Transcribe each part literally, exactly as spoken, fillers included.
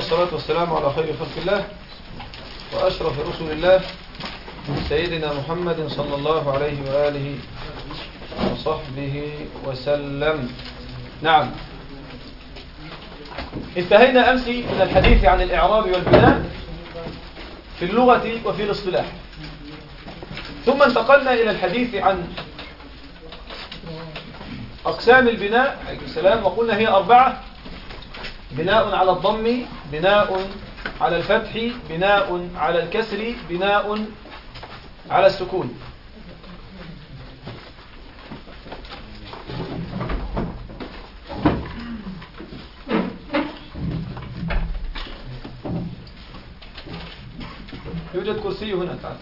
والصلاة والسلام على خير خلق الله وأشرف رسل الله سيدنا محمد صلى الله عليه وآله وصحبه وسلم. نعم، انتهينا أمس من الحديث عن الإعراب والبناء في اللغة وفي الاصطلاح، ثم انتقلنا إلى الحديث عن أقسام البناء عليكم السلام، وقلنا هي أربعة: بناء على الضم، بناء على الفتح، بناء على الكسر، بناء على السكون. يوجد كرسي هنا، تعال.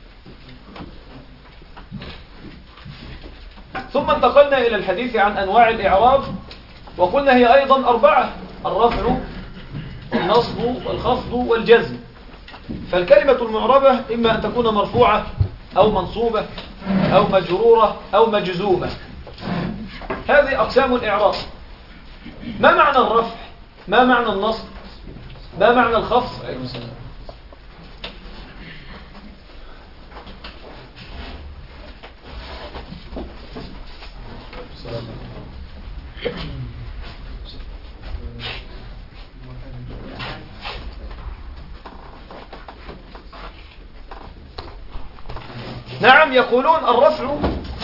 ثم انتقلنا إلى الحديث عن أنواع الإعراب، وقلنا هي أيضا أربعة: الرفع والنصب والخفض والجزم. فالكلمة المعربة إما أن تكون مرفوعة أو منصوبة أو مجرورة أو مجزومة. هذه أقسام الإعراب. ما معنى الرفع؟ ما معنى النصب؟ ما معنى الخفض؟ عليكم السلام. نعم، يقولون الرفع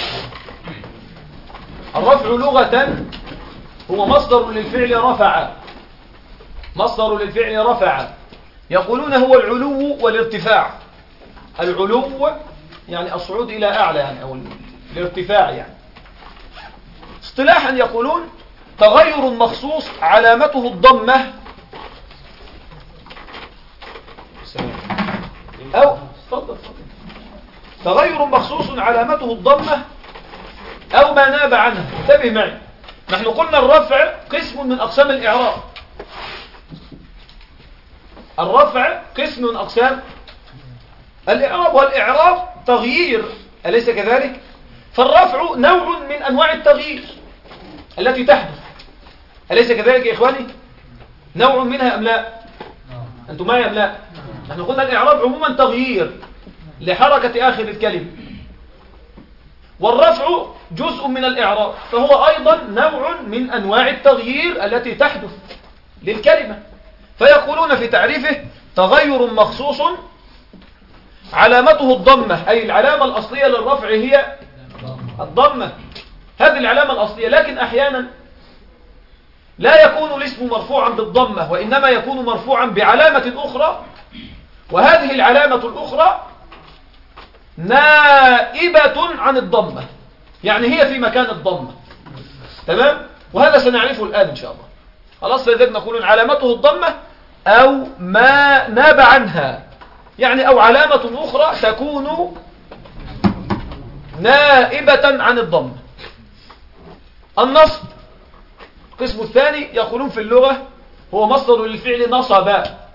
الرفع لغة هو مصدر للفعل رفع، مصدر للفعل رفع. يقولون هو العلو والارتفاع. العلو يعني الصعود إلى أعلى، يعني أو الارتفاع يعني. اصطلاحا يقولون تغير مخصوص علامته الضمة أو فضل فضل. تغير مخصوص علامته الضمة أو ما ناب عنها. انتبه معي، نحن قلنا الرفع قسم من أقسام الإعراب. الرفع قسم من أقسام الإعراب، والإعراب تغيير، أليس كذلك؟ فالرفع نوع من أنواع التغيير التي تحدث، أليس كذلك يا إخواني؟ نوع منها أم لا؟ أنتم معي أم لا؟ نحن قلنا الإعراب عموما تغيير لحركة آخر الكلمة، والرفع جزء من الإعراب، فهو أيضا نوع من أنواع التغيير التي تحدث للكلمة. فيقولون في تعريفه تغير مخصوص علامته الضمة، أي العلامة الأصلية للرفع هي الضمة، هذه العلامة الأصلية. لكن أحيانا لا يكون الاسم مرفوعا بالضمة، وإنما يكون مرفوعا بعلامة أخرى، وهذه العلامة الأخرى نائبة عن الضمة، يعني هي في مكان الضمة. تمام؟ وهذا سنعرفه الآن إن شاء الله. خلاص، فإذا نقول علامته الضمة أو ما ناب عنها، يعني أو علامة أخرى تكون نائبة عن الضمة. النصب القسم الثاني، يقولون في اللغة هو مصدر للفعل نصب.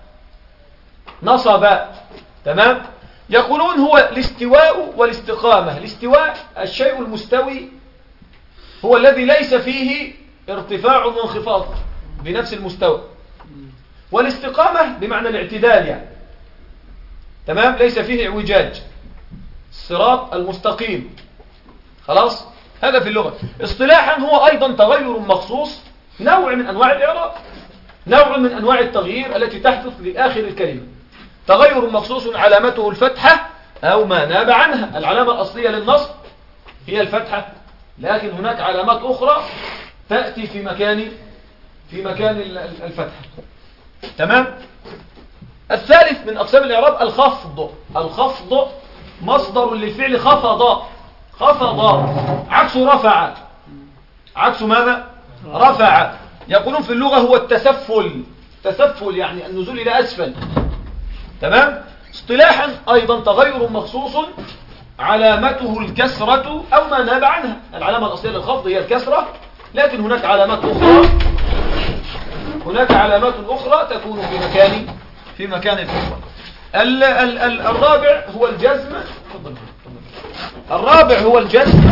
نصب. تمام؟ يقولون هو الاستواء والاستقامة. الاستواء الشيء المستوي هو الذي ليس فيه ارتفاع وانخفاض بنفس المستوى، والاستقامة بمعنى الاعتدال يعني. تمام؟ ليس فيه اعوجاج، الصراط المستقيم. خلاص، هذا في اللغة. اصطلاحا هو أيضا تغير مخصوص، نوع من أنواع الإعراب، نوع من أنواع التغيير التي تحدث لآخر الكلمة. تغير مخصوص علامته الفتحة أو ما ناب عنها. العلامة الأصلية للنصب هي الفتحة، لكن هناك علامات أخرى تأتي في مكان في مكان الفتحة. تمام؟ الثالث من أقسام الإعراب الخفض. الخفض مصدر للفعل خفض. خفض عكس رفع. عكس ماذا؟ رفع. يقولون في اللغة هو التسفل. تسفل يعني النزول إلى أسفل. تمام؟ اصطلاحا أيضا تغير مخصوص علامته الكسرة أو ما ناب عنها. العلامة الأصلية للخفض هي الكسرة، لكن هناك علامات أخرى هناك علامات أخرى تكون في مكان في مكان الكسرة. ال ال ال الرابع هو الجزم. الرابع هو الجزم.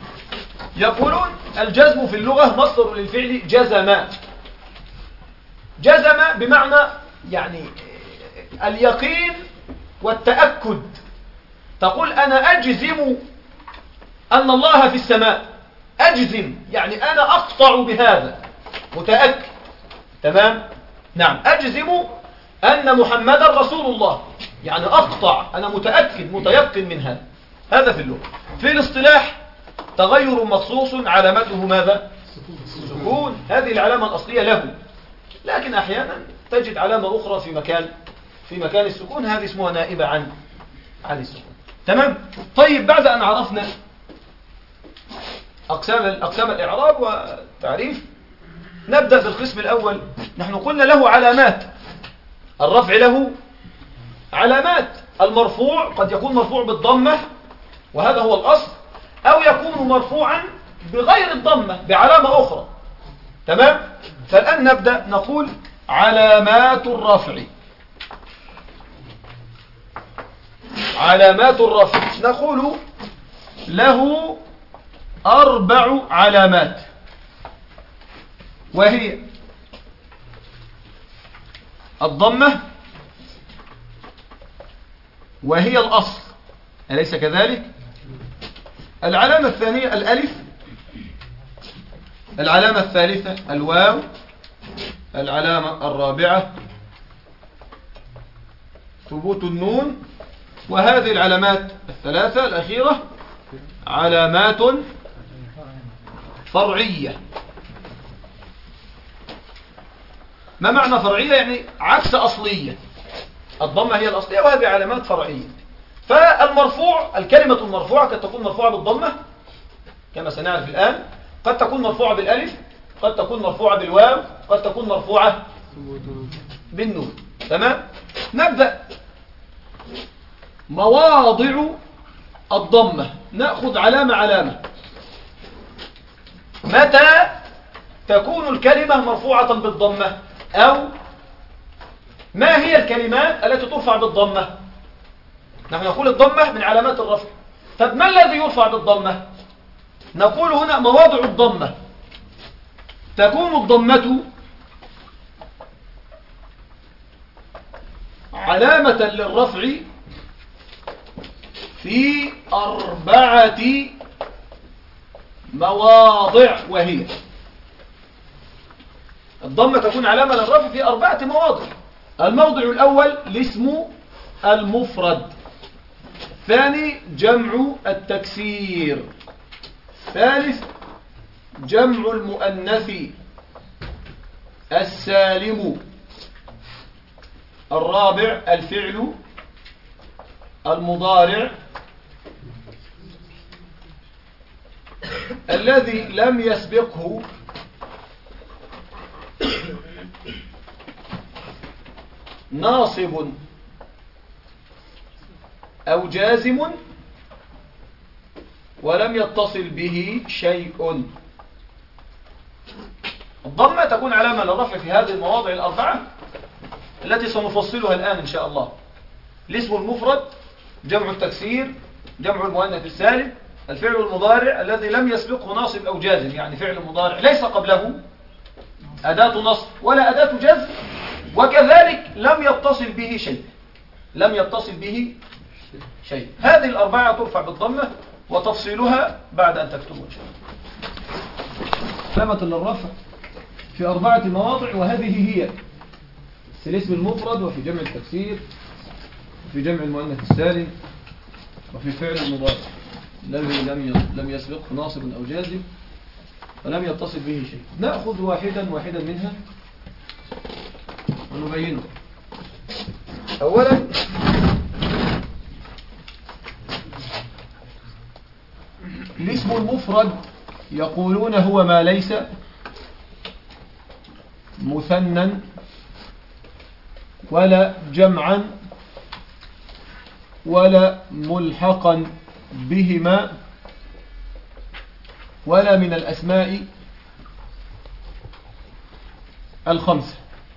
يقولون الجزم في اللغة مصدر للفعل جزم. جزم بمعنى يعني اليقين والتأكد. تقول أنا أجزم أن الله في السماء، أجزم يعني أنا أقطع بهذا، متأكد. تمام؟ نعم، أجزم أن محمدا رسول الله، يعني أقطع، أنا متأكد متيقن من هذا. هذا في اللغة. في الاصطلاح تغير مخصوص علامته ماذا؟ سكون. هذه العلامة الأصلية له، لكن أحيانا تجد علامة أخرى في مكان في مكان السكون، هذه اسمها نائبة عن عن السكون. تمام؟ طيب، بعد أن عرفنا أقسام أقسام الإعراب والتعريف، نبدأ بالقسم الأول. نحن قلنا له علامات. الرفع له علامات. المرفوع قد يكون مرفوع بالضمة، وهذا هو الأصل، أو يكون مرفوعا بغير الضمة بعلامة أخرى. تمام؟ فالآن نبدأ نقول علامات الرفع. علامات الرفع نقول له أربع علامات، وهي الضمة، وهي الأصل، أليس كذلك؟ العلامة الثانية الألف، العلامة الثالثة الواو، العلامة الرابعة ثبوت النون، وهذه العلامات الثلاثة الأخيرة علامات فرعية. ما معنى فرعية؟ يعني عكس أصلية. الضمة هي الأصلية، وهذه علامات فرعية. فالمرفوع، الكلمة المرفوعة قد تكون مرفوعة بالضمة كما سنعرف الآن، قد تكون مرفوعة بالألف، قد تكون مرفوعة بالواو، قد تكون مرفوعة بالنون. تمام؟ نبدأ مواضع الضمة، نأخذ علامة علامة. متى تكون الكلمة مرفوعة بالضمة؟ أو ما هي الكلمات التي ترفع بالضمة؟ نحن نقول الضمة من علامات الرفع. طب ما الذي يرفع بالضمة؟ نقول هنا مواضع الضمة. تكون الضمة علامة للرفع في أربعة مواضع، وهي الضمة تكون علامة للرفع في أربعة مواضع. الموضع الأول الاسم المفرد، الثاني جمع التكسير، الثالث جمع المؤنث السالم، الرابع الفعل المضارع الذي لم يسبقه ناصب أو جازم ولم يتصل به شيء. الضمة تكون علامة للرفع في هذه المواضع الأربعة التي سنفصلها الآن إن شاء الله. الاسم المفرد، جمع التكسير، جمع المؤنث السالم، الفعل المضارع الذي لم يسبقه ناصب أو جازم، يعني فعل مضارع ليس قبله أداة نصب ولا أداة جزم، وكذلك لم يتصل به شيء، لم يتصل به شيء. هذه الأربعة ترفع بالضمة، وتفصيلها بعد أن تكتبوا إن شاء الله. علامة للرفع في أربعة مواضع، وهذه هي في الاسم المفرد، وفي جمع التكسير، وفي جمع المؤنث السالم، وفي فعل المضارع الذي لم لم يسبقه ناصب أو جازم ولم يتصل به شيء. نأخذ واحدا واحدا منها ونبينه. أولا الاسم المفرد يقولون هو ما ليس مثنى ولا جمعا ولا ملحقا بهما ولا من الأسماء الخمسة.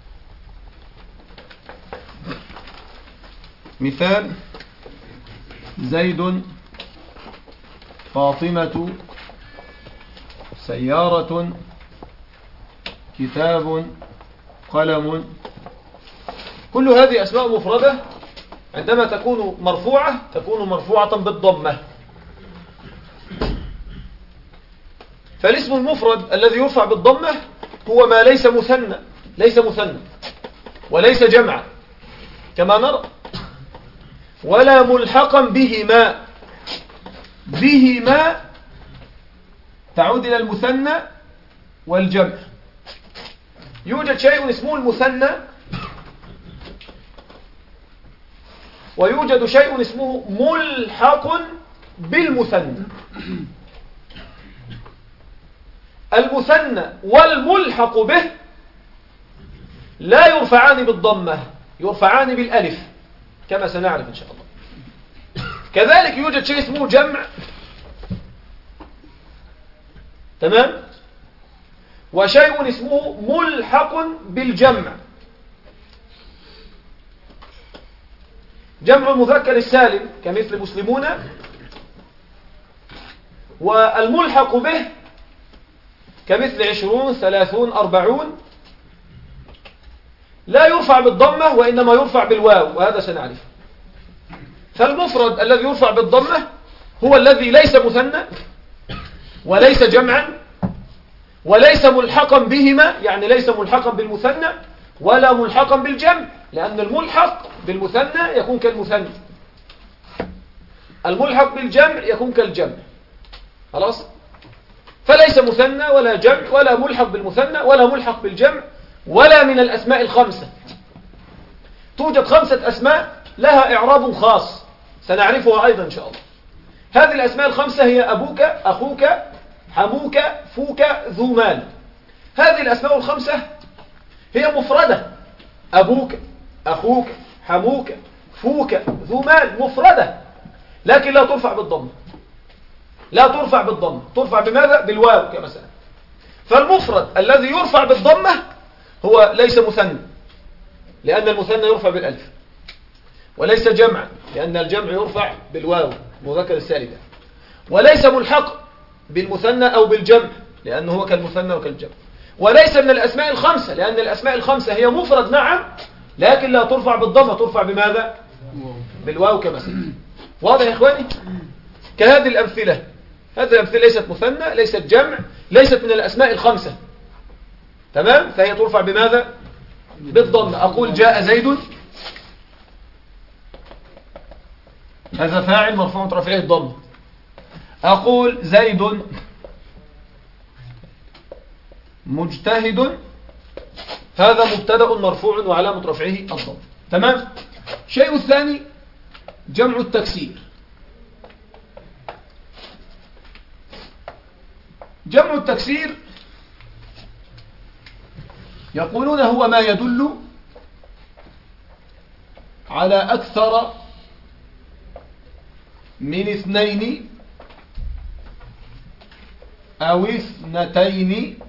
مثال: زيد، فاطمة، سيارة، كتاب، قلم. كل هذه أسماء مفردة عندما تكون مرفوعة تكون مرفوعة بالضمة. فالاسم المفرد الذي يرفع بالضمة هو ما ليس مثنى، ليس مثنى وليس جمعا كما نرى، ولا ملحقا بهما. بهما تعود إلى المثنى والجمع. يوجد شيء اسمه المثنى ويوجد شيء اسمه ملحق بالمثنى. المثنى والملحق به لا يرفعان بالضمة، يرفعان بالألف كما سنعرف إن شاء الله. كذلك يوجد شيء اسمه جمع، تمام، وشيء اسمه ملحق بالجمع. جمع المذكر السالم كمثل مسلمون، والملحق به كمثل عشرون ثلاثون أربعون لا يرفع بالضمة وإنما يرفع بالواو، وهذا سنعرف. فالمفرد الذي يرفع بالضمة هو الذي ليس مثنى وليس جمعا وليس ملحقا بهما، يعني ليس ملحقا بالمثنى ولا ملحقا بالجمع، لأن الملحق بالمثنى يكون كالمثنى، الملحق بالجمع يكون كالجمع. خلاص؟ فليس مثنى ولا جمع ولا ملحق بالمثنى ولا ملحق بالجمع ولا من الأسماء الخمسة. توجد خمسة أسماء لها إعراب خاص سنعرفها أيضا إن شاء الله. هذه الأسماء الخمسة هي أبوك، أخوك، حموك، فوك، ذو مال. هذه الأسماء الخمسة هي مفردة: أبوك، أخوك، حموك، فوك، ذو مال، مفردة، لكن لا ترفع بالضم، لا ترفع بالضم. ترفع بماذا؟ بالواو كمثلا. فالمفرد الذي يرفع بالضمة هو ليس مثنى، لأن المثنى يرفع بالألف، وليس جمع لأن الجمع يرفع بالواو مذكر السالم، وليس ملحق بالمثنى أو بالجمع لأنه هو كالمثنى وكالجمع، وليس من الأسماء الخمسة لأن الأسماء الخمسة هي مفرد نعم لكن لا ترفع بالضمة، ترفع بماذا؟ بالواو كمثلا. واضح يا إخواني؟ كهذه الأمثلة، هذه الأمثلة ليست مثنى، ليست جمع، ليست من الأسماء الخمسة، تمام؟ فهي ترفع بماذا؟ بالضمة. أقول جاء زيد، هذا فاعل مرفوع رفعه الضمة. أقول زيد مجتهد، هذا مبتدأ مرفوع وعلامة رفعه الضمة، تمام؟ الشيء الثاني جمع التكسير. جمع التكسير يقولون هو ما يدل على أكثر من اثنين أو اثنتين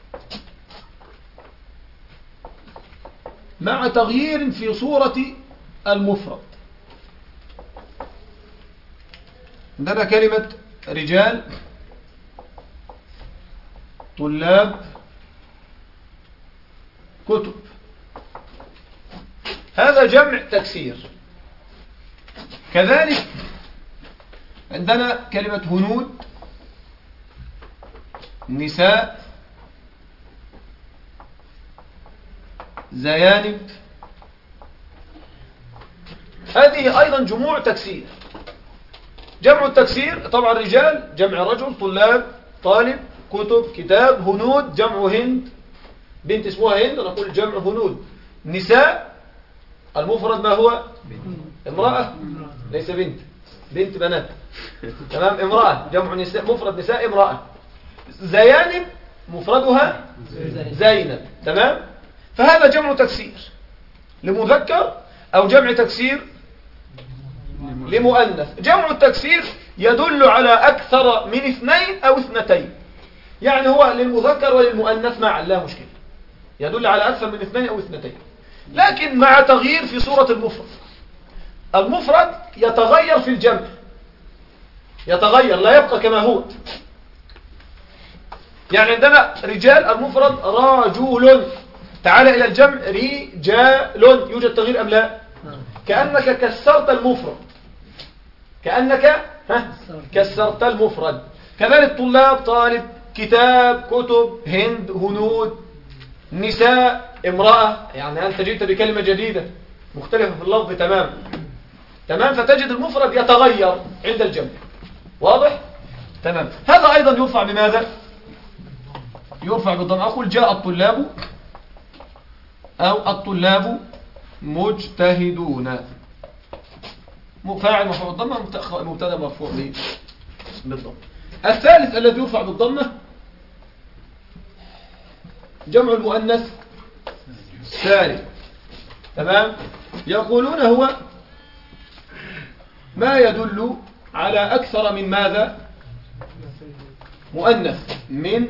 مع تغيير في صورة المفرد. عندنا كلمة رجال، طلاب، كتب، هذا جمع تكسير. كذلك عندنا كلمة هنود، نساء، زيانب، هذه أيضا جموع تكسير. جمع التكسير طبعا رجال جمع رجل، طلاب طالب، كتب كتاب، هنود جمع هند، بنت اسمها هند نقول جمع هنود. نساء المفرد ما هو؟ امرأة، ليس بنت، بنت بنات، تمام؟ امرأة جمع نساء، مفرد نساء امرأة. زيانب مفردها زينب، تمام؟ فهذا جمع تكسير لمذكر أو جمع تكسير لمؤنث. جمع التكسير يدل على أكثر من اثنين أو اثنتين، يعني هو للمذكر وللمؤنث معا لا مشكلة، يدل على أكثر من اثنين أو اثنتين، لكن مع تغيير في صورة المفرد. المفرد يتغير في الجمع، يتغير لا يبقى كما هو. يعني عندنا رجال المفرد رجل، تعال إلى الجمع رجال، يوجد تغيير أم لا؟ كأنك كسرت المفرد، كأنك ها كسرت المفرد. كذلك طلاب، طالب، كتاب، كتب، هند، هنود، نساء، امرأة. يعني أنت جئت بكلمة جديدة مختلفة في اللفظ تمام تمام، فتجد المفرد يتغير عند الجمع. واضح؟ تمام. هذا أيضا يرفع بماذا؟ يرفع بالضم. أقول جاء الطلاب، أو الطلاب مجتهدون، فاعل مرفوع بالضمة، مبتدا مرفوع بالضمة. الثالث الذي يرفع بالضمة جمع المؤنث سالم. تمام. يقولون هو ما يدل على أكثر من ماذا؟ مؤنث، من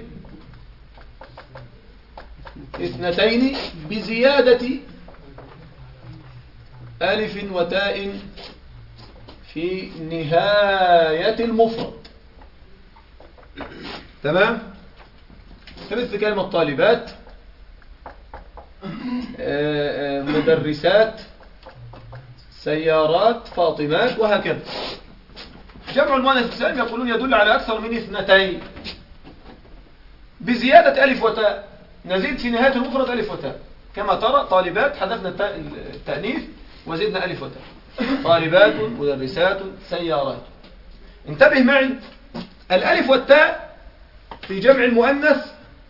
اثنتين بزيادة ألف وتاء في نهاية المفرد. تمام. مثل كلمة طالبات، مدرسات، سيارات، فاطمات، وهكذا. جمع المؤنث السالم يقولون يدل على أكثر من اثنتين بزيادة ألف وتاء. نزيد في نهاية المفرد ألف وتاء، كما ترى طالبات حذفنا التأنيث وزدنا ألف وتاء، طالبات، مدرسات، سيارات. انتبه معي، الألف والتاء في جمع المؤنث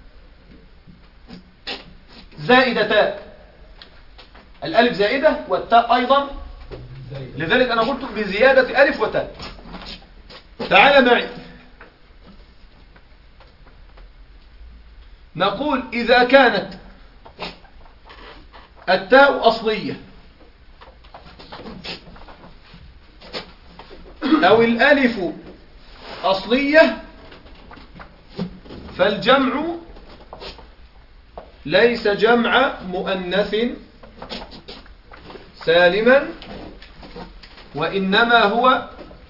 زائدتان، الألف زائدة والتاء أيضا، لذلك أنا قلت بزيادة ألف وتاء. تعال معي، نقول إذا كانت التاء أصلية أو الألف أصلية فالجمع ليس جمع مؤنث سالما، وإنما هو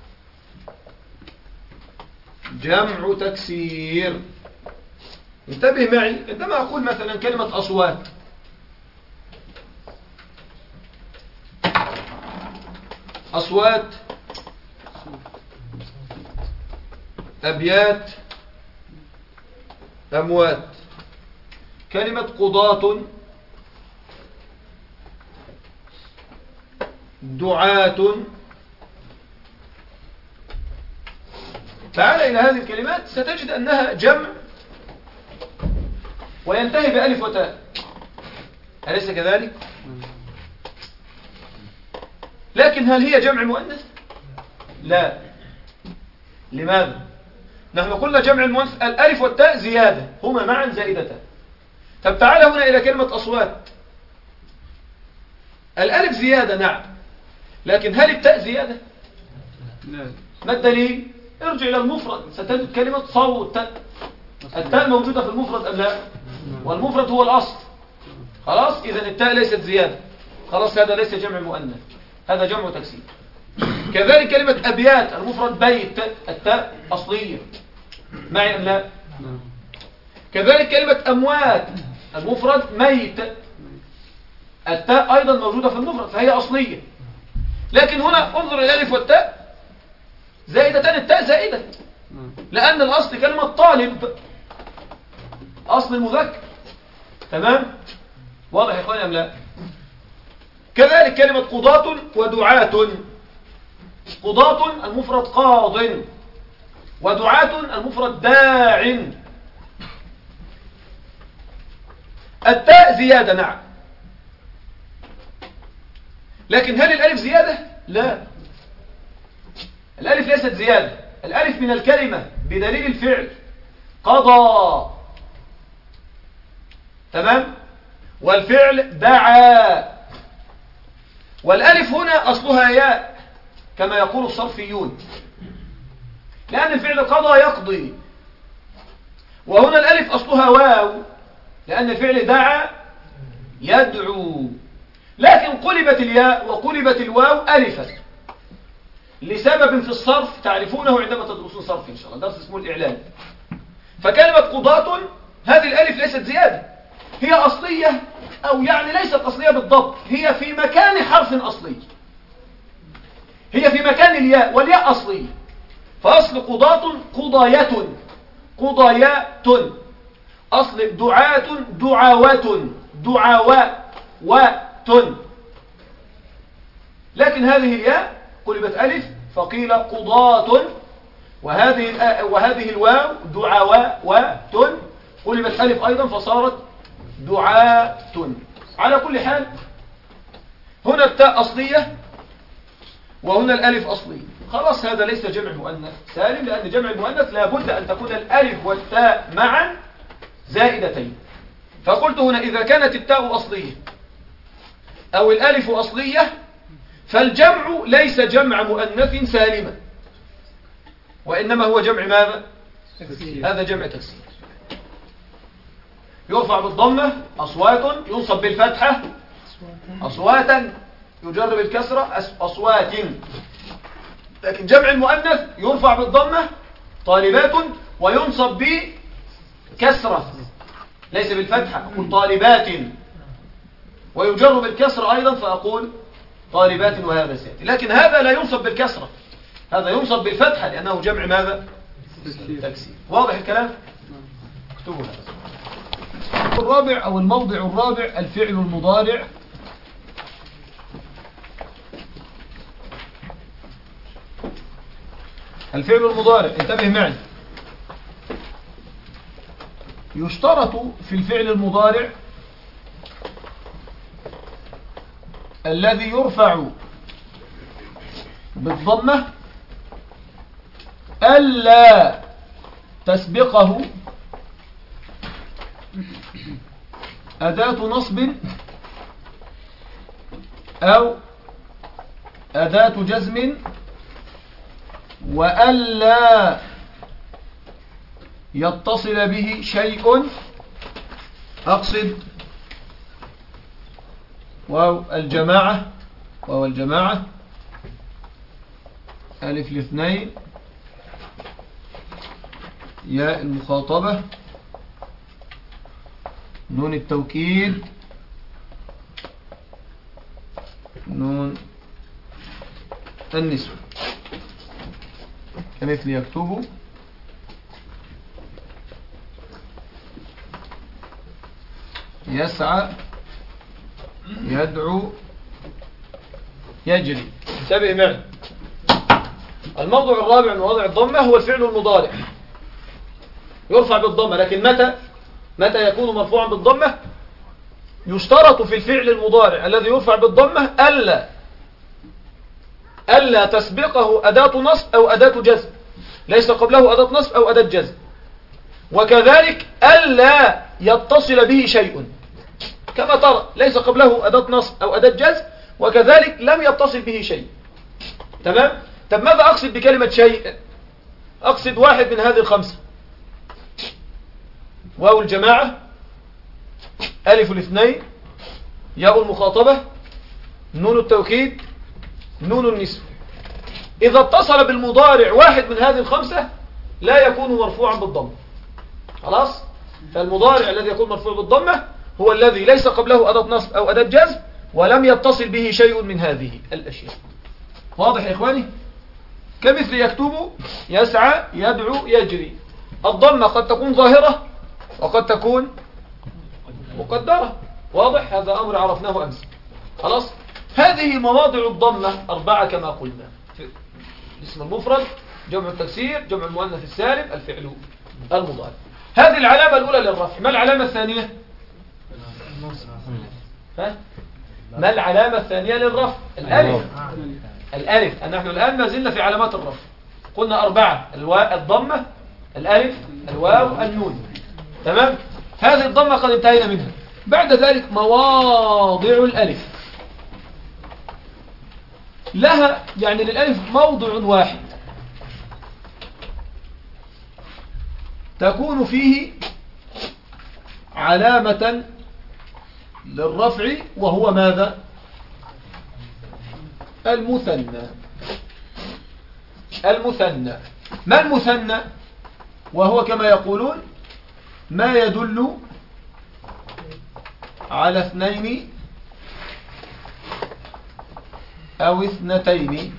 جمع تكسير. انتبه معي، عندما أقول مثلا كلمة أصوات، أصوات، أبيات، أموات. كلمة قضاة، دعاة. تعال إلى هذه الكلمات ستجد أنها جمع وينتهي بألف وتاء، أليس كذلك؟ لكن هل هي جمع مؤنث؟ لا. لماذا؟ نحن قلنا جمع المؤنث الألف والتاء زيادة، هما معا زائدتان. طب تعال هنا إلى كلمة أصوات، الألف زيادة نعم، لكن هل التاء زيادة؟ لا. ما الدليل؟ ارجع إلى المفرد ستجد كلمة صوت، التاء موجودة في المفرد أم لا؟ والمفرد هو الأصل. خلاص، إذن التاء ليست زيادة، خلاص هذا ليس جمع مؤنث، هذا جمع تكسير. كذلك كلمة أبيات، المفرد بيت، التاء أصلية، معي أم لا؟ كذلك كلمة أموات، المفرد ميت، التاء أيضا موجودة في المفرد فهي أصلية. لكن هنا انظر إلى الألف والتاء زائدتان، التاء زائدة لأن الأصل كلمة طالب، أصل المذكر. تمام؟ واضح يا إخواني أم لا؟ كذلك كلمة قضاة ودعاة، قضاة المفرد قاض، ودعاة المفرد داع. التاء زيادة نعم، لكن هل الألف زيادة؟ لا، الألف ليست زيادة، الألف من الكلمة بدليل الفعل قضى. تمام؟ والفعل دعا، والألف هنا أصلها ياء كما يقول الصرفيون، لأن الفعل قضى يقضي، وهنا الألف أصلها واو لأن الفعل دعا يدعو، لكن قلبت الياء وقلبت الواو ألفا لسبب في الصرف تعرفونه عندما تدرسون صرف إن شاء الله، درس اسمه الإعلان. فكلمة قضاة هذه الألف ليست زيادة، هي أصلية أو يعني ليست أصلية بالضبط، هي في مكان حرف أصلي، هي في مكان الياء والياء أصلية. فأصل قضاة قضايات قضايات، أصل دعاة دعوات دعوات، لكن هذه الياء قلبت ألف فقيل قضاة، وهذه وهذه الواو دعوات قلبت ألف أيضا فصارت دعاة. على كل حال هنا التاء أصلية وهنا الألف أصلية. خلاص هذا ليس جمع مؤنث سالم، لأن جمع المؤنث لابد أن تكون الألف والتاء معا زائدتين. فقلت هنا إذا كانت التاء أصلية أو الألف أصلية فالجمع ليس جمع مؤنث سالما، وإنما هو جمع ماذا؟ تكسير. هذا جمع تكسير. يرفع بالضمة أصوات، ينصب بالفتحة أصواتا، يجر بالكسرة أصوات. لكن جمع المؤنث يرفع بالضمة طالبات وينصب بكسرة ليس بالفتحة، أقول طالبات، ويجر بالكسرة أيضا فأقول طالبات، وهذا سيأتي. لكن هذا لا ينصب بالكسرة، هذا ينصب بالفتحة لأنه جمع ماذا؟ تكسير. واضح الكلام؟ اكتبوا هذا. الرابع أو الموضع الرابع الفعل المضارع. الفعل المضارع انتبه معي، يشترط في الفعل المضارع الذي يرفع بالضمة ألا تسبقه أداة نصب أو أداة جزم، وألا يتصل به شيء، أقصد واو الجماعة، واو الجماعة، ألف الاثنين، ياء المخاطبة، نون التوكيد، نون النسوة، كمثل يكتب، يسعى، يدعو، يجري. انتبه معي، الموضع الرابع من مواضع الضمة هو الفعل المضارع، يرفع بالضمة. لكن متى متى يكون مرفوعا بالضمة؟ يشترط في الفعل المضارع الذي يرفع بالضمة ألا ألا تسبقه أداة نصب أو أداة جزم، ليس قبله أداة نصب أو أداة جزم، وكذلك ألا يتصل به شيء، كما ترى ليس قبله أداة نصب أو أداة جزم، وكذلك لم يتصل به شيء. تمام؟ طب ماذا أقصد بكلمة شيء؟ أقصد واحد من هذه الخمسة: واو الجماعة، ألف الاثنين، ياء المخاطبة، نون التوكيد، نون النسوة. إذا اتصل بالمضارع واحد من هذه الخمسة لا يكون مرفوعا بالضمة. خلاص؟ فالمضارع الذي يكون مرفوع بالضمة هو الذي ليس قبله أداة نصب أو أداة جزم ولم يتصل به شيء من هذه الأشياء. واضح يا إخواني؟ كمثل يكتب، يسعى، يدعو، يجري. الضمة قد تكون ظاهرة وقد تكون مقدرة. واضح؟ هذا أمر عرفناه أمس. خلاص؟ هذه مواضع الضمة أربعة كما قلنا: الاسم المفرد، جمع التكسير، جمع المؤنث السالم، الفعل المضارع. هذه العلامة الأولى للرفع. ما العلامة الثانية؟ ها؟ ما العلامة الثانية للرفع؟ الألف. الألف. نحن الآن ما زلنا في علامات الرفع، قلنا أربعة: الواو، الضمة، الألف، الواو، النون. تمام؟ هذه الضمة قد انتهينا منها. بعد ذلك مواضع الألف، لها يعني للألف موضع واحد تكون فيه علامة للرفع، وهو ماذا؟ المثنى. المثنى. ما المثنى؟ وهو كما يقولون ما يدل على اثنين أو اثنتين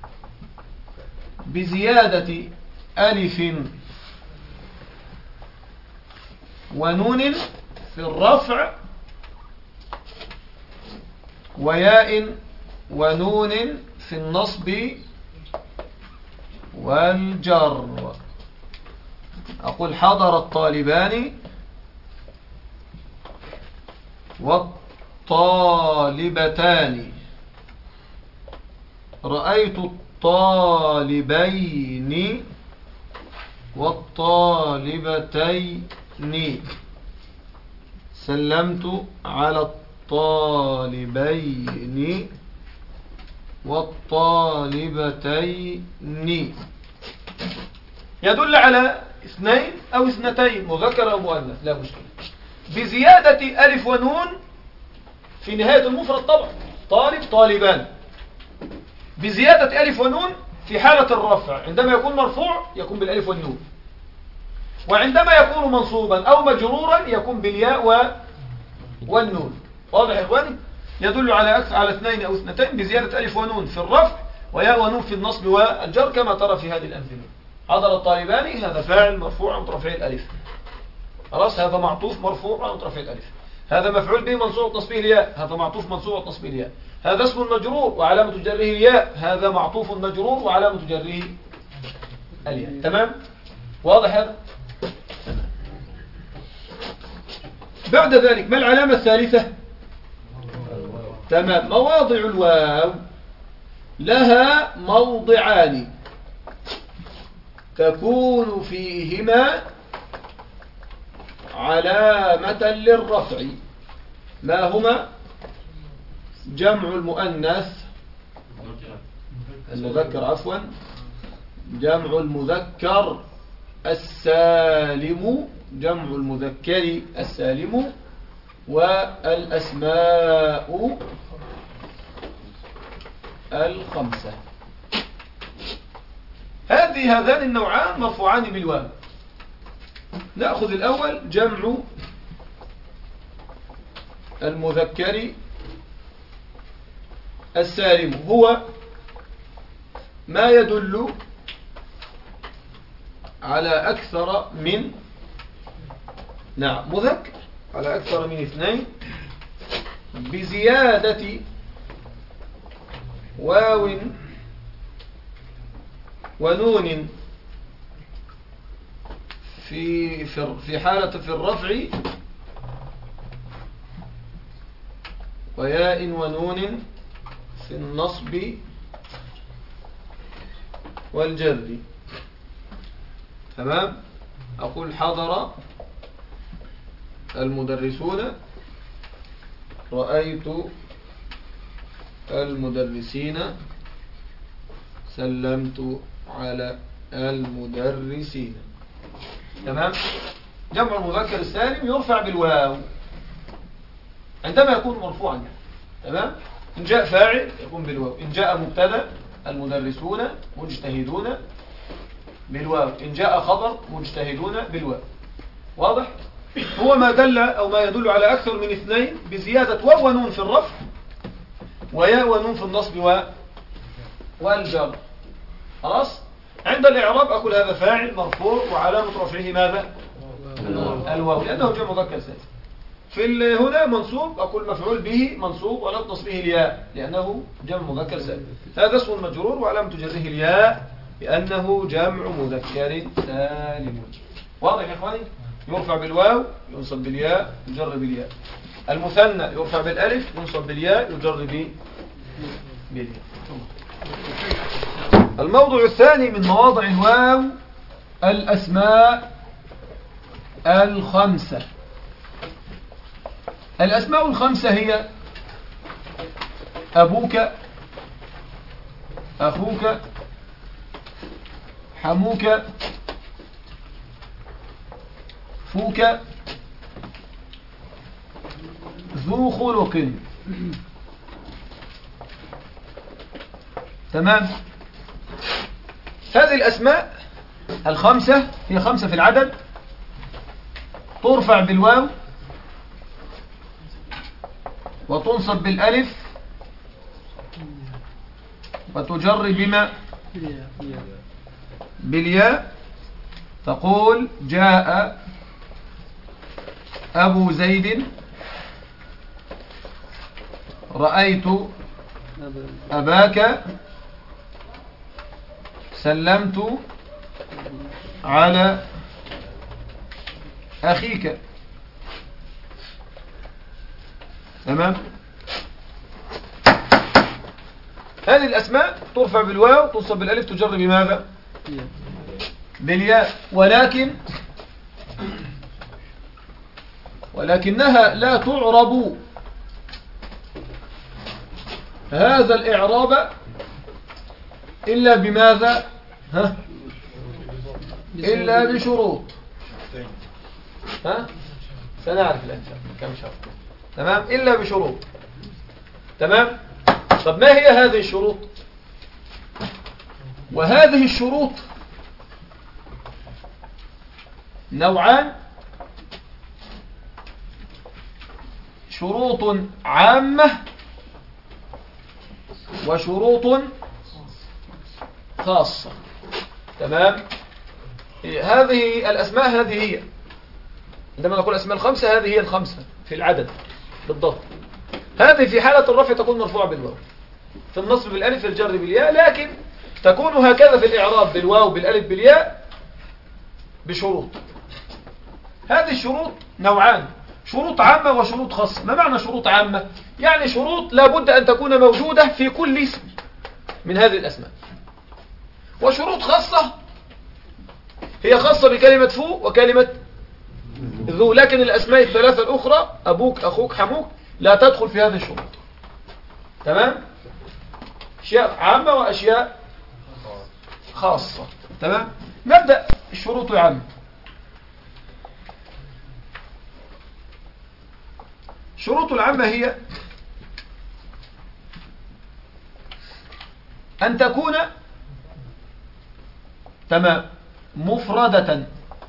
بزيادة ألف ونون في الرفع وياء ونون في النصب والجر. أقول حضر الطالبان والطالبتان، رأيت الطالبين والطالبتين، سلمت على الطالبين والطالبتين. يدل على اثنين أو اثنتين مذكر أو مؤنث لا مشكلة، بزيادة ألف ونون في نهاية المفرد طبعا، طالب طالبان، بزيادة ألف ونون في حالة الرفع، عندما يكون مرفوع يكون بالألف والنون، وعندما يكون منصوبا أو مجرورا يكون بالياء و... والنون. واضح يا إخواني؟ يدل على أكثر على اثنين أو اثنتين بزيادة ألف ونون في الرفع وياء ونون في النصب والجر كما ترى في هذه الأمثلة. حضر الطالبان هذا فاعل مرفوع عن رفع الألف، خلاص هذا معطوف مرفوع عن رفع الألف، هذا مفعول به منصوب تصبيه الياء، هذا معطوف منصوب تصبيه الياء، هذا اسم مجرور وعلامة جره الياء، هذا معطوف مجرور وعلامة جره الياء. تمام؟ واضح هذا؟ تمام. بعد ذلك ما العلامة الثالثة؟ تمام. مواضع الواو لها موضعان تكون فيهما علامة للرفع، ما هما؟ جمع المؤنث المذكر عفوا جمع المذكر السالم، جمع المذكر السالم، والأسماء الخمسة. هذه هذان النوعان مرفوعان بالواو. نأخذ الأول جمع المذكر السالم، هو ما يدل على أكثر من نعم مذكر على أكثر من اثنين بزيادة واو ونون في في حالة في الرفع وياء ونون في النصب والجر. تمام. أقول حضر المدرسون، رأيت المدرسين، سلمت على المدرسين. تمام. جمع المذكر السالم يرفع بالواو عندما يكون مرفوعا. تمام. إن جاء فاعل يكون بالواو، إن جاء مبتدا المدرسون مجتهدون بالواو، إن جاء خبر مجتهدون بالواو. واضح؟ هو ما دل أو ما يدل على أكثر من اثنين بزيادة واو ونون في الرفع وياء ونون في النصب و... والجر. خلاص؟ عند الإعراب أقول هذا فاعل مرفوع وعلامة رفعه ماذا؟ الواو لأنه جمع مذكر سالم. في هنا منصوب أقول مفعول به منصوب وعلامة نصبه الياء لأنه جمع مذكر سالم. هذا اسم مجرور وعلامة جره الياء لأنه جمع مذكر سالم. واضح يا إخواني؟ يرفع بالواو ينصب بالياء يجر بالياء. المثنى يرفع بالالف ينصب بالياء يجر بالياء. الموضع الثاني من مواضع الواو الأسماء الخمسة. الأسماء الخمسة هي أبوك، أخوك، حموك، فوك، ذو خلق. تمام. هذه الأسماء الخمسة هي خمسة في العدد، ترفع بالواو وتنصب بالألف وتجر بما بالياء. تقول جاء أبو زيد، رأيت أباك، سلمت على أخيك. تمام. هذه الأسماء ترفع بالواو، تنصب بالألف، تجر بماذا؟ بالياء. ولكن ولكنها لا تعرب هذا الإعراب إلا بماذا؟ ها؟ إلا بشروط. ها؟ سنعرف الآن كم شرط. تمام. إلا بشروط. تمام. طب ما هي هذه الشروط؟ وهذه الشروط نوعان: شروط عامة وشروط خاصة. تمام. هذه الأسماء هذه هي، عندما نقول أسماء الخمسة هذه هي الخمسة في العدد بالضبط. هذه في حالة الرفع تكون مرفوعة بالواو، في النصب بالألف، في الجر بالياء، لكن تكون هكذا في الإعراب بالواو بالألف بالياء بشروط. هذه الشروط نوعان: شروط عامة وشروط خاصة. ما معنى شروط عامة؟ يعني شروط لابد أن تكون موجودة في كل اسم من هذه الأسماء. وشروط خاصة هي خاصة بكلمة فو وكلمة ذو، لكن الأسماء الثلاثة الأخرى أبوك أخوك حموك لا تدخل في هذه الشروط. تمام. أشياء عامة وأشياء خاصة. تمام. نبدأ الشروط عامة. شروط العامة هي أن تكون تمام مفردة،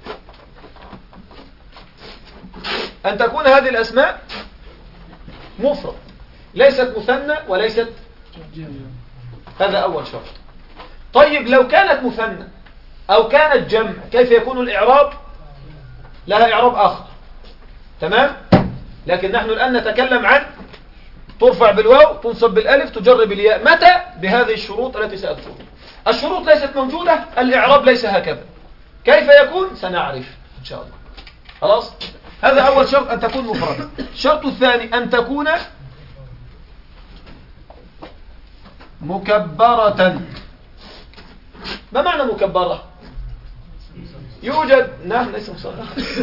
أن تكون هذه الأسماء مفرد، ليست مثنى وليست. هذا أول شرط. طيب لو كانت مثنى أو كانت جمع كيف يكون الإعراب؟ لها إعراب آخر. تمام. لكن نحن الآن نتكلم عن ترفع بالواو، تنصب بالألف، تجر بالياء. متى؟ بهذه الشروط التي سأذكرها. الشروط ليست موجودة، الإعراب ليس هكذا. كيف يكون؟ سنعرف إن شاء الله. خلاص. هذا أول شرط، أن تكون مفردة. الشرط الثاني أن تكون مكبرة. ما معنى مكبرة؟ يوجد نعم ليس مصغرة.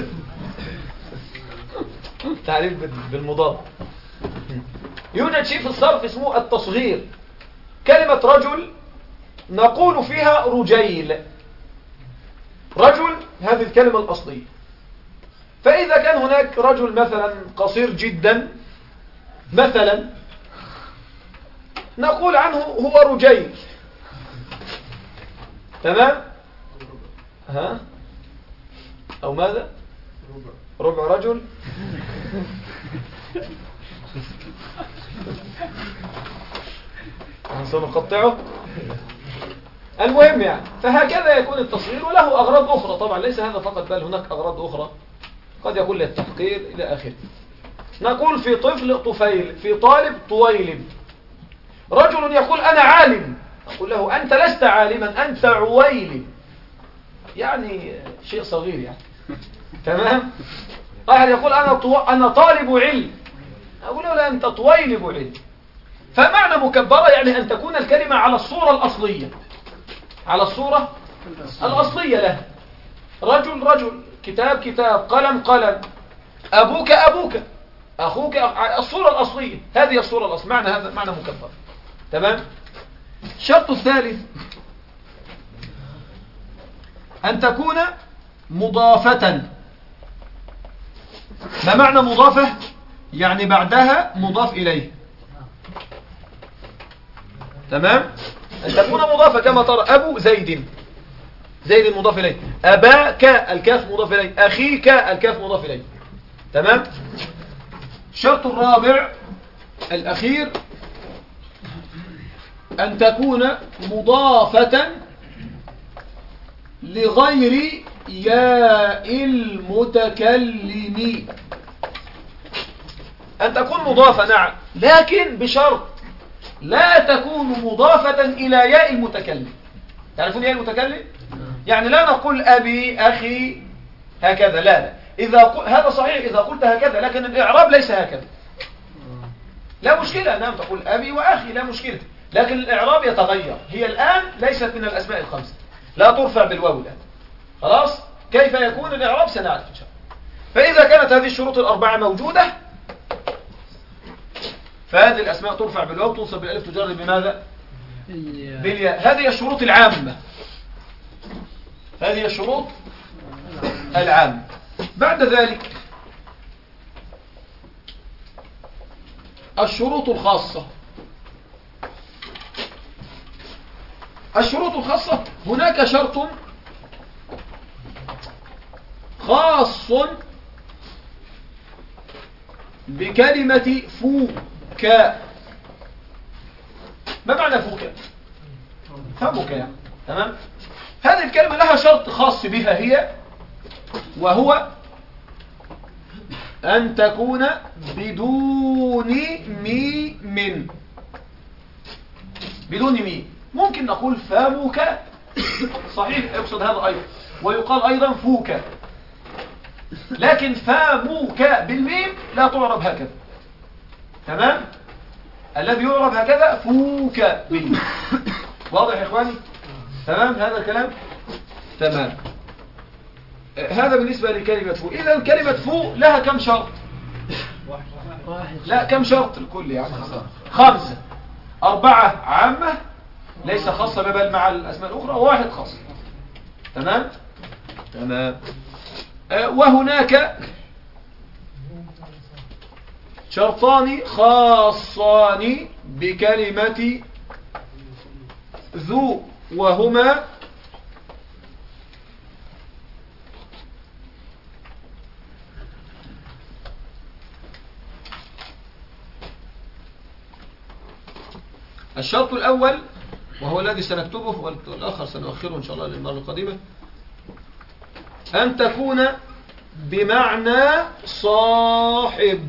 تعريف بالمضاد. يوجد شيء في الصرف اسمه التصغير. كلمة رجل نقول فيها رجيل. رجل هذه الكلمة الأصلية. فإذا كان هناك رجل مثلا قصير جدا مثلا نقول عنه هو رجيل. تمام. ها أو ماذا؟ ربع رجل. سنقطعه. المهم يعني فهكذا يكون التصغير، وله أغراض أخرى طبعا، ليس هذا فقط بل هناك أغراض أخرى قد يكون للتحقير إلى آخره. نقول في طفل طفيل، في طالب طويلب. رجل يقول أنا عالم، أقول له أنت لست عالما، أنت عويلب، يعني شيء صغير يعني. تمام. واحد يقول أنا طو... أنا طالب علم، أقول له لا أنت طويلب علم. فمعنى مكبرة يعني أن تكون الكلمة على الصورة الأصلية، على الصورة الأصلية له. رجل رجل، كتاب كتاب، قلم قلم، أبوك أبوك، أخوك أخ... الصورة الأصلية، هذه الصورة الأصلية. معنى هذا معنى مكبر. تمام. الشرط الثالث أن تكون مضافة. ما معنى مضافة؟ يعني بعدها مضاف إليه. تمام. أن تكون مضافة كما ترى أبو زيد، زيد مضاف إليه، أباك الكاف مضاف إليه، أخيك الكاف مضاف إليه. تمام. الشرط الرابع الأخير أن تكون مضافة لغير ياء المتكلم. أن تكون مضافة نعم، لكن بشرط لا تكون مضافة إلى ياء المتكلم. تعرفون ياء المتكلم؟ يعني لا نقول أبي أخي هكذا، لا لا إذا قل... هذا صحيح إذا قلت هكذا، لكن الإعراب ليس هكذا. لا مشكلة، نعم تقول أبي وأخي لا مشكلة، لكن الإعراب يتغير. هي الآن ليست من الأسماء الخمسة، لا ترفع بالواو الآن. خلاص؟ كيف يكون الإعراب سنعرف إن شاء الله. فإذا كانت هذه الشروط الأربعة موجودة فهذه الأسماء ترفع بالواو، تنصب بالألف، تجر بماذا؟ بالياء. هذه الشروط العامة، هذه الشروط العامة. بعد ذلك الشروط الخاصة. الشروط الخاصة هناك شرط خاص بكلمة فوك. ما معنى فوك؟ فمك يعني. تمام. هذه الكلمة لها شرط خاص بها هي، وهو أن تكون بدون مي من بدون مي. ممكن نقول فمك، صحيح يقصد هذا أيضا، ويقال أيضا فوك، لكن فمك بالميم لا تعرب هكذا. تمام. الذي يعرب هكذا فوك بالميم. واضح يا إخواني؟ تمام هذا الكلام. تمام. هذا بالنسبة لكلمة فو. إذا كلمة فو لها كم شرط؟ لا كم شرط الكل يعني؟ خمسة. أربعة عامة ليس خاصة بل مع الأسماء الأخرى، وواحد خاص. تمام. تمام. أه وهناك شرطان خاصان بكلمة ذو، وهما الشرط الأول وهو الذي سنكتبه، والآخر سنؤخره إن شاء الله للمرة القادمة، أن تكون بمعنى صاحب.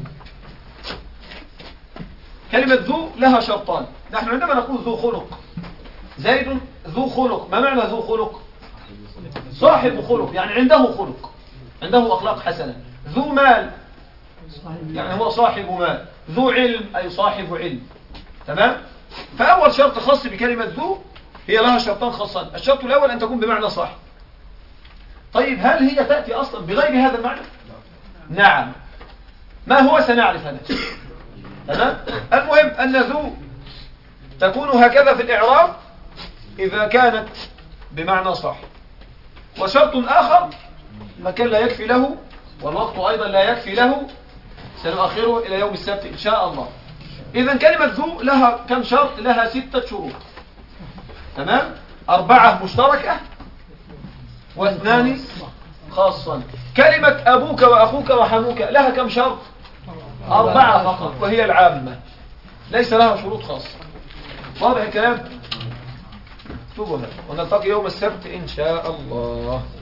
كلمة ذو لها شرطان. نحن عندما نقول ذو خلق، زيد ذو خلق، ما معنى ذو خلق؟ صاحب خلق، يعني عنده خلق، عنده أخلاق حسنة. ذو مال يعني هو صاحب مال. ذو علم أي صاحب علم. تمام. فأول شرط خاص بكلمة ذو هي لها شرطان خاصان. الشرط الأول أن تكون بمعنى صاحب. طيب هل هي تأتي أصلا بغير هذا المعنى؟ نعم. ما هو سنعرف هذا. تمام. المهم أن ذو تكون هكذا في الإعراب إذا كانت بمعنى صاحب. وشرط آخر مكان لا يكفي له والوقت أيضا لا يكفي له، سنؤخره إلى يوم السبت إن شاء الله. إذا كلمة ذو لها كم شرط؟ لها ستة شروط. تمام. أربعة مشتركة واثنان خاصا. كلمة أبوك وأخوك وحموك لها كم شرط؟ أربعة فقط، وهي العامة، ليس لها شروط خاصة. واضح الكلام؟ اكتبوا هذا ونلتقي يوم السبت إن شاء الله.